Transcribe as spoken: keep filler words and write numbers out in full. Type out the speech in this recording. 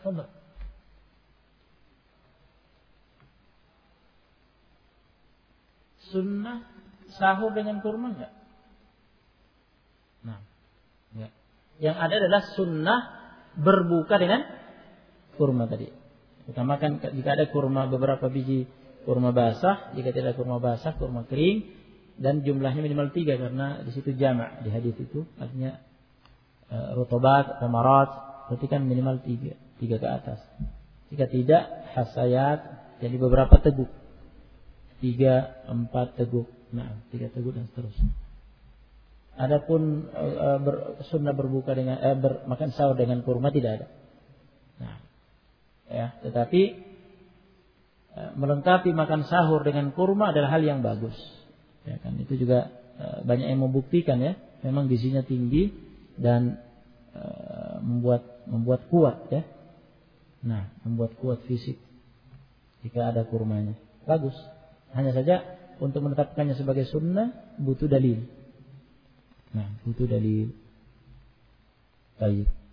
Tafadhal. Sunnah sahur dengan kurma enggak? Nah, enggak. Yang ada adalah sunnah berbuka dengan kurma tadi. Utamakan jika ada kurma beberapa biji kurma basah, jika tidak ada kurma basah, kurma kering, dan jumlahnya minimal tiga karena di situ jamak di hadis itu artinya e, rutobat, tamarat, berarti kan minimal tiga, tiga ke atas. Jika tidak hasayat, jadi beberapa teguk, tiga, empat teguk, nah tiga teguk dan seterusnya. Adapun e, ber, sunnah berbuka dengan eh, ber, makan sahur dengan kurma tidak ada. Nah, ya, tetapi e, melengkapi makan sahur dengan kurma adalah hal yang bagus. Ya kan, itu juga e, banyak yang membuktikan ya, memang gizinya tinggi dan e, membuat membuat kuat ya. Nah, membuat kuat fisik jika ada kurmanya. Bagus. Hanya saja untuk menetapkannya sebagai sunnah butuh dalil. Nah, butuh dalil. Baik.